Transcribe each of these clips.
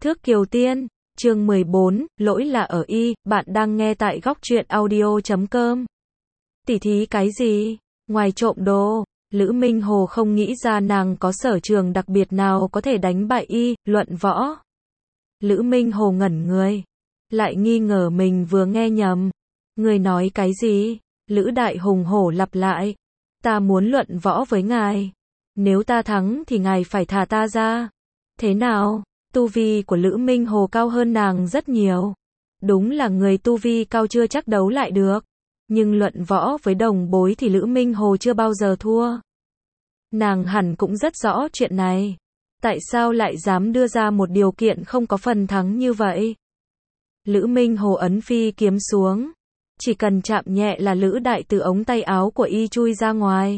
Thước Kiều Tiên, chương 14, lỗi là ở y, bạn đang nghe tại góc truyện audio.com. Tỉ thí cái gì? Ngoài trộm đồ, Lữ Minh Hồ không nghĩ ra nàng có sở trường đặc biệt nào có thể đánh bại y, luận võ. Lữ Minh Hồ ngẩn người, lại nghi ngờ mình vừa nghe nhầm. Người nói cái gì? Lữ Đại hùng hổ lặp lại. Ta muốn luận võ với ngài. Nếu ta thắng thì ngài phải thả ta ra. Thế nào? Tu vi của Lữ Minh Hồ cao hơn nàng rất nhiều. Đúng là người tu vi cao chưa chắc đấu lại được. Nhưng luận võ với đồng bối thì Lữ Minh Hồ chưa bao giờ thua. Nàng hẳn cũng rất rõ chuyện này. Tại sao lại dám đưa ra một điều kiện không có phần thắng như vậy? Lữ Minh Hồ ấn phi kiếm xuống. Chỉ cần chạm nhẹ là Lữ Đại từ ống tay áo của y chui ra ngoài.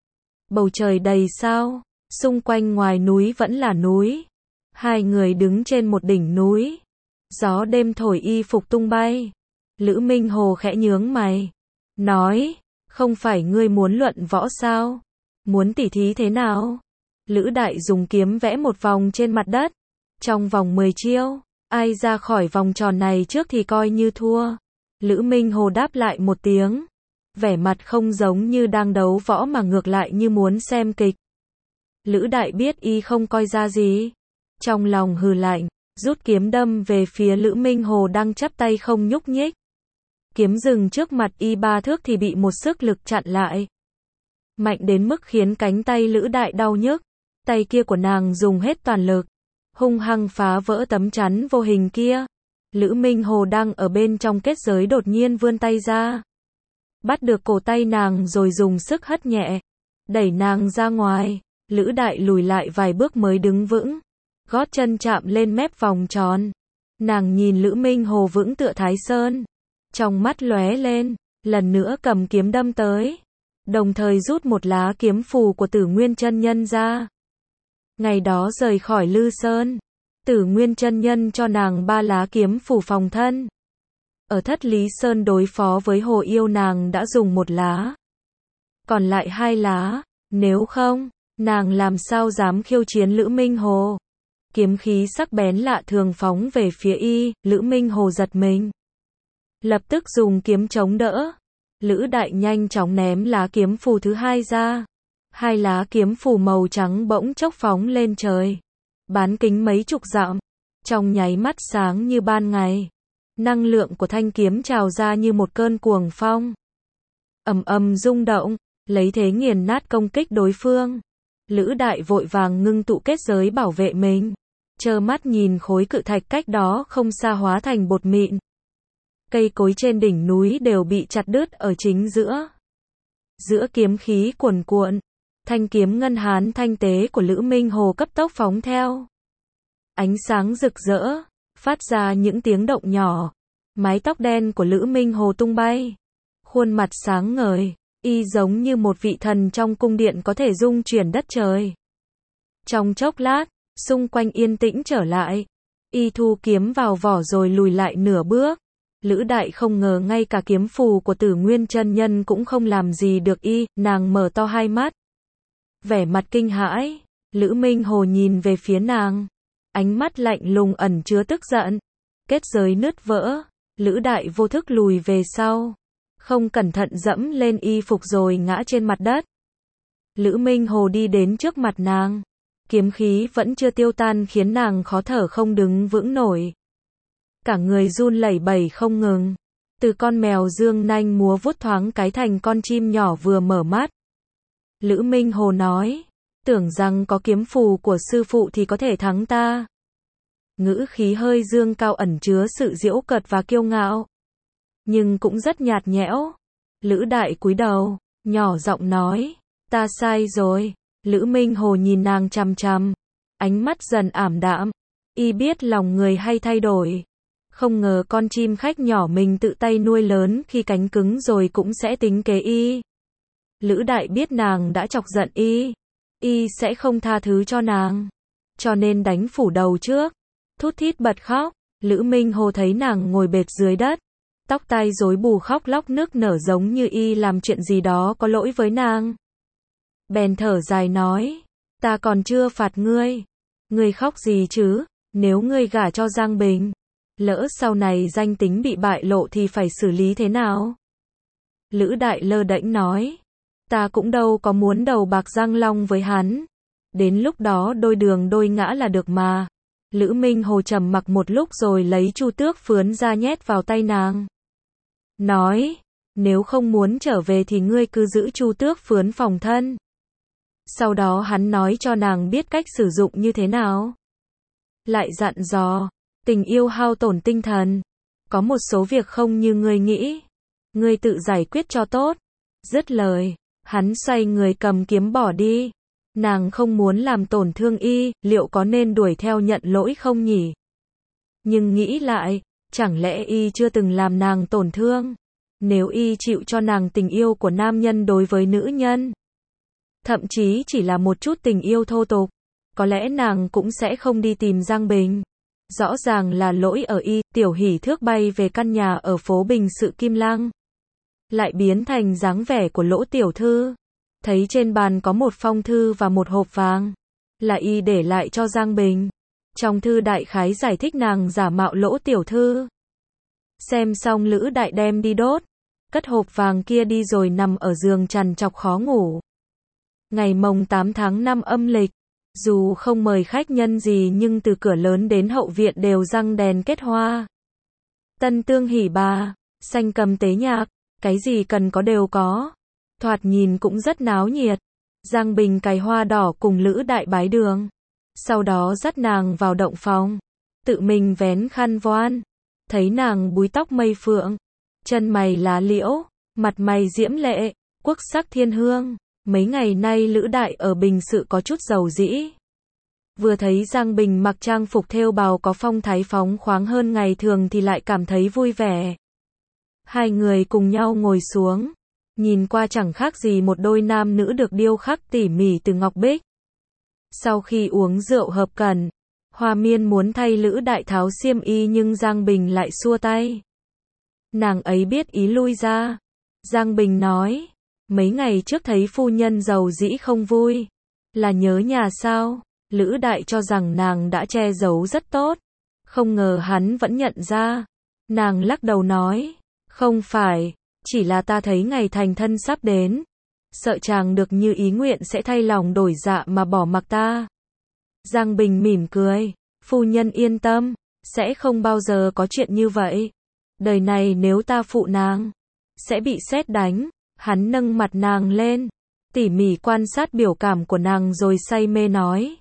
Bầu trời đầy sao, xung quanh ngoài núi vẫn là núi. Hai người đứng trên một đỉnh núi. Gió đêm thổi y phục tung bay. Lữ Minh Hồ khẽ nhướng mày. Nói, không phải ngươi muốn luận võ sao? Muốn tỉ thí thế nào? Lữ Đại dùng kiếm vẽ một vòng trên mặt đất. Trong vòng 10 chiêu, ai ra khỏi vòng tròn này trước thì coi như thua. Lữ Minh Hồ đáp lại một tiếng. Vẻ mặt không giống như đang đấu võ mà ngược lại như muốn xem kịch. Lữ Đại biết y không coi ra gì. Trong lòng hừ lạnh, rút kiếm đâm về phía Lữ Minh Hồ đang chắp tay không nhúc nhích. Kiếm dừng trước mặt y 3 thước thì bị một sức lực chặn lại. Mạnh đến mức khiến cánh tay Lữ Đại đau nhức. Tay kia của nàng dùng hết toàn lực, hung hăng phá vỡ tấm chắn vô hình kia. Lữ Minh Hồ đang ở bên trong kết giới đột nhiên vươn tay ra. Bắt được cổ tay nàng rồi dùng sức hất nhẹ. Đẩy nàng ra ngoài. Lữ Đại lùi lại vài bước mới đứng vững. Gót chân chạm lên mép vòng tròn. Nàng nhìn Lữ Minh Hồ vững tựa Thái Sơn. Trong mắt lóe lên. Lần nữa cầm kiếm đâm tới. Đồng thời rút một lá kiếm phù của Tử Nguyên Chân Nhân ra. Ngày đó rời khỏi Lư Sơn. Tử Nguyên Chân Nhân cho nàng 3 lá kiếm phù phòng thân. Ở Thất Lý Sơn đối phó với Hồ Yêu nàng đã dùng 1 lá. Còn lại 2 lá. Nếu không, nàng làm sao dám khiêu chiến Lữ Minh Hồ. Kiếm khí sắc bén lạ thường phóng về phía y. Lữ Minh Hồ giật mình. Lập tức dùng kiếm chống đỡ. Lữ Đại nhanh chóng ném lá kiếm phù thứ 2 ra. 2 lá kiếm phù màu trắng bỗng chốc phóng lên trời. Bán kính mấy chục dặm. Trong nháy mắt sáng như ban ngày. Năng lượng của thanh kiếm trào ra như một cơn cuồng phong. Ầm ầm rung động, lấy thế nghiền nát công kích đối phương. Lữ Đại vội vàng ngưng tụ kết giới bảo vệ mình. Trơ mắt nhìn khối cự thạch cách đó không xa hóa thành bột mịn. Cây cối trên đỉnh núi đều bị chặt đứt ở chính giữa. Giữa kiếm khí cuồn cuộn, thanh kiếm ngân hán thanh tế của Lữ Minh Hồ cấp tốc phóng theo. Ánh sáng rực rỡ, phát ra những tiếng động nhỏ. Mái tóc đen của Lữ Minh Hồ tung bay. Khuôn mặt sáng ngời, y giống như một vị thần trong cung điện có thể rung chuyển đất trời. Trong chốc lát, xung quanh yên tĩnh trở lại. Y thu kiếm vào vỏ rồi lùi lại nửa bước. Lữ Đại không ngờ ngay cả kiếm phù của Tử Nguyên Chân Nhân cũng không làm gì được y, nàng mở to hai mắt. Vẻ mặt kinh hãi, Lữ Minh Hồ nhìn về phía nàng. Ánh mắt lạnh lùng ẩn chứa tức giận. Kết giới nứt vỡ, Lữ Đại vô thức lùi về sau. Không cẩn thận dẫm lên y phục rồi ngã trên mặt đất. Lữ Minh Hồ đi đến trước mặt nàng. Kiếm khí vẫn chưa tiêu tan khiến nàng khó thở không đứng vững nổi. Cả người run lẩy bẩy không ngừng. Từ con mèo dương nanh múa vuốt thoáng cái thành con chim nhỏ vừa mở mắt. Lữ Minh Hồ nói, tưởng rằng có kiếm phù của sư phụ thì có thể thắng ta. Ngữ khí hơi dương cao ẩn chứa sự giễu cợt và kiêu ngạo. Nhưng cũng rất nhạt nhẽo. Lữ Đại cúi đầu, nhỏ giọng nói, ta sai rồi. Lữ Minh Hồ nhìn nàng chằm chằm. Ánh mắt dần ảm đạm. Y biết lòng người hay thay đổi. Không ngờ con chim khách nhỏ mình tự tay nuôi lớn khi cánh cứng rồi cũng sẽ tính kế y. Lữ Đại biết nàng đã chọc giận y. Y sẽ không tha thứ cho nàng. Cho nên đánh phủ đầu trước. Thút thít bật khóc. Lữ Minh Hồ thấy nàng ngồi bệt dưới đất. Tóc tai rối bù khóc lóc nức nở giống như y làm chuyện gì đó có lỗi với nàng. Bèn thở dài nói. Ta còn chưa phạt ngươi. Ngươi khóc gì chứ? Nếu ngươi gả cho Giang Bình, lỡ sau này danh tính bị bại lộ thì phải xử lý thế nào? Lữ Đại lơ đễnh nói, ta cũng đâu có muốn đầu bạc răng long với hắn. Đến lúc đó đôi đường đôi ngã là được mà. Lữ Minh Hồ trầm mặc một lúc rồi lấy chu tước phướn ra nhét vào tay nàng. Nói, nếu không muốn trở về thì ngươi cứ giữ chu tước phướn phòng thân. Sau đó hắn nói cho nàng biết cách sử dụng như thế nào. Lại dặn dò, tình yêu hao tổn tinh thần. Có một số việc không như ngươi nghĩ. Ngươi tự giải quyết cho tốt. Dứt lời, hắn xoay người cầm kiếm bỏ đi. Nàng không muốn làm tổn thương y, liệu có nên đuổi theo nhận lỗi không nhỉ? Nhưng nghĩ lại, chẳng lẽ y chưa từng làm nàng tổn thương? Nếu y chịu cho nàng tình yêu của nam nhân đối với nữ nhân, thậm chí chỉ là một chút tình yêu thô tục, có lẽ nàng cũng sẽ không đi tìm Giang Bình. Rõ ràng là lỗi ở y. Tiểu Hỷ thước bay về căn nhà ở phố Bình Sự Kim Lăng, lại biến thành dáng vẻ của Lỗ tiểu thư. Thấy trên bàn có một phong thư và một hộp vàng, là y để lại cho Giang Bình. Trong thư đại khái giải thích nàng giả mạo Lỗ tiểu thư. Xem xong Lữ Đại đem đi đốt, cất hộp vàng kia đi rồi nằm ở giường trằn trọc khó ngủ. Ngày mồng 8 tháng 5 âm lịch, dù không mời khách nhân gì nhưng từ cửa lớn đến hậu viện đều răng đèn kết hoa. Tân tương hỉ bà, sanh cầm tế nhạc, cái gì cần có đều có. Thoạt nhìn cũng rất náo nhiệt. Giang Bình cài hoa đỏ cùng Lữ Đại bái đường. Sau đó dắt nàng vào động phòng. Tự mình vén khăn voan. Thấy nàng búi tóc mây phượng. Chân mày lá liễu. Mặt mày diễm lệ. Quốc sắc thiên hương. Mấy ngày nay Lữ Đại ở Bình Sự có chút dầu dĩ. Vừa thấy Giang Bình mặc trang phục thêu bào có phong thái phóng khoáng hơn ngày thường thì lại cảm thấy vui vẻ. Hai người cùng nhau ngồi xuống. Nhìn qua chẳng khác gì một đôi nam nữ được điêu khắc tỉ mỉ từ ngọc bích. Sau khi uống rượu hợp cần, Hoa Miên muốn thay Lữ Đại tháo xiêm y nhưng Giang Bình lại xua tay. Nàng ấy biết ý lui ra. Giang Bình nói, mấy ngày trước thấy phu nhân giàu dĩ không vui. Là nhớ nhà sao? Lữ Đại cho rằng nàng đã che giấu rất tốt. Không ngờ hắn vẫn nhận ra. Nàng lắc đầu nói, không phải. Chỉ là ta thấy ngày thành thân sắp đến. Sợ chàng được như ý nguyện sẽ thay lòng đổi dạ mà bỏ mặc ta. Giang Bình mỉm cười. Phu nhân yên tâm. Sẽ không bao giờ có chuyện như vậy. Đời này nếu ta phụ nàng, sẽ bị sét đánh. Hắn nâng mặt nàng lên. Tỉ mỉ quan sát biểu cảm của nàng rồi say mê nói.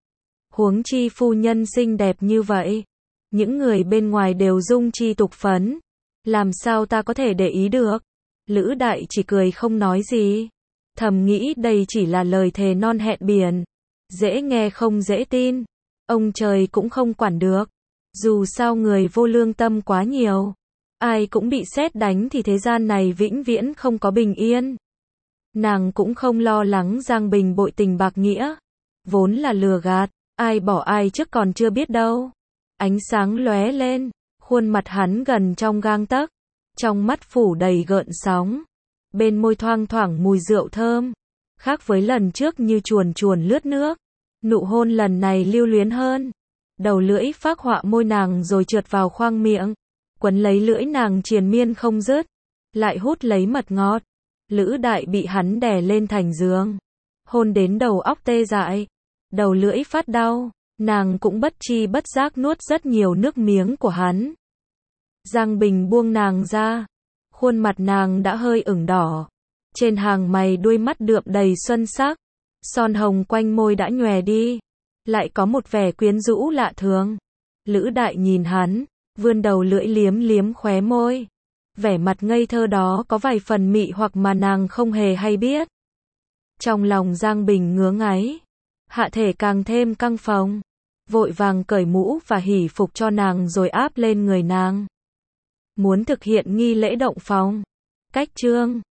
Huống chi phu nhân xinh đẹp như vậy. Những người bên ngoài đều dung chi tục phấn. Làm sao ta có thể để ý được? Lữ Đại chỉ cười không nói gì. Thầm nghĩ đây chỉ là lời thề non hẹn biển. Dễ nghe không dễ tin. Ông trời cũng không quản được. Dù sao người vô lương tâm quá nhiều. Ai cũng bị sét đánh thì thế gian này vĩnh viễn không có bình yên. Nàng cũng không lo lắng Giang Bình bội tình bạc nghĩa. Vốn là lừa gạt. Ai bỏ ai trước còn chưa biết đâu. Ánh sáng lóe lên. Khuôn mặt hắn gần trong gang tấc. Trong mắt phủ đầy gợn sóng. Bên môi thoang thoảng mùi rượu thơm. Khác với lần trước như chuồn chuồn lướt nước. Nụ hôn lần này lưu luyến hơn. Đầu lưỡi phác họa môi nàng rồi trượt vào khoang miệng. Quấn lấy lưỡi nàng triền miên không dứt. Lại hút lấy mật ngọt. Lữ Đại bị hắn đè lên thành giường. Hôn đến đầu óc tê dại. Đầu lưỡi phát đau. Nàng cũng bất chi bất giác nuốt rất nhiều nước miếng của hắn. Giang Bình buông nàng ra. Khuôn mặt nàng đã hơi ửng đỏ. Trên hàng mày đuôi mắt đượm đầy xuân sắc. Son hồng quanh môi đã nhòe đi. Lại có một vẻ quyến rũ lạ thường. Lữ Đại nhìn hắn, vươn đầu lưỡi liếm liếm khóe môi. Vẻ mặt ngây thơ đó có vài phần mị hoặc mà nàng không hề hay biết. Trong lòng Giang Bình ngứa ngáy. Hạ thể càng thêm căng phồng. Vội vàng cởi mũ và hỉ phục cho nàng rồi áp lên người nàng. Muốn thực hiện nghi lễ động phòng. Cách chương